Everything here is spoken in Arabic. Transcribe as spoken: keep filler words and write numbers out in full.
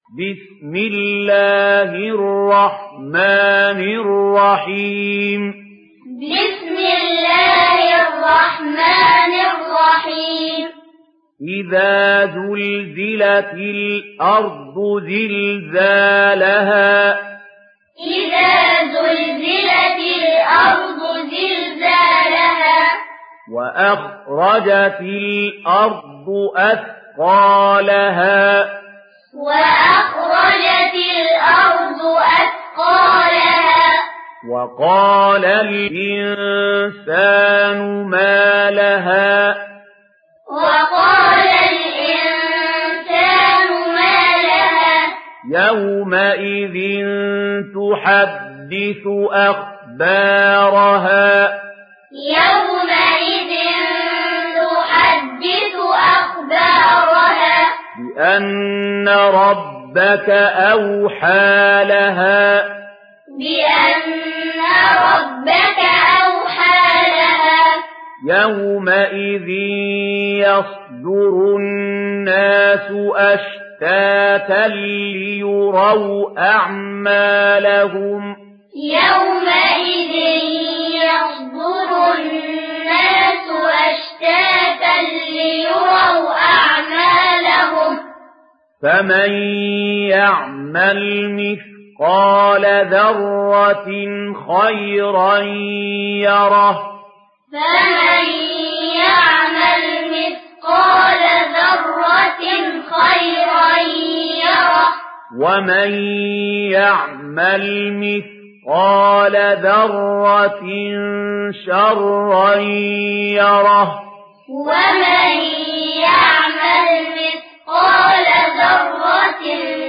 بسم الله الرحمن الرحيم بسم الله الرحمن الرحيم إذا زلزلت الأرض زلزالها إذا زلزلت الأرض زلزالها وأخرجت الأرض أثقالها وأخرجت الأرض أثقالها وقال الإنسان ما لها وقال الإنسان ما لها يومئذ تحدث أخبارها يومئذ تحدث أخبارها بأن ربك أوحى لها بأن ربك أوحى لها يومئذ يصدر الناس أشتاتا ليروا أعمالهم يومئذ يصدر الناس أشتاتا ليروا أعمالهم فمن يعمل مثقال ذرة خيرا يره فمن يعمل مثقال ذرة خيرا يره ومن يعمل مثقال ذرة شرا يره ومن يعمل مثقال ذرة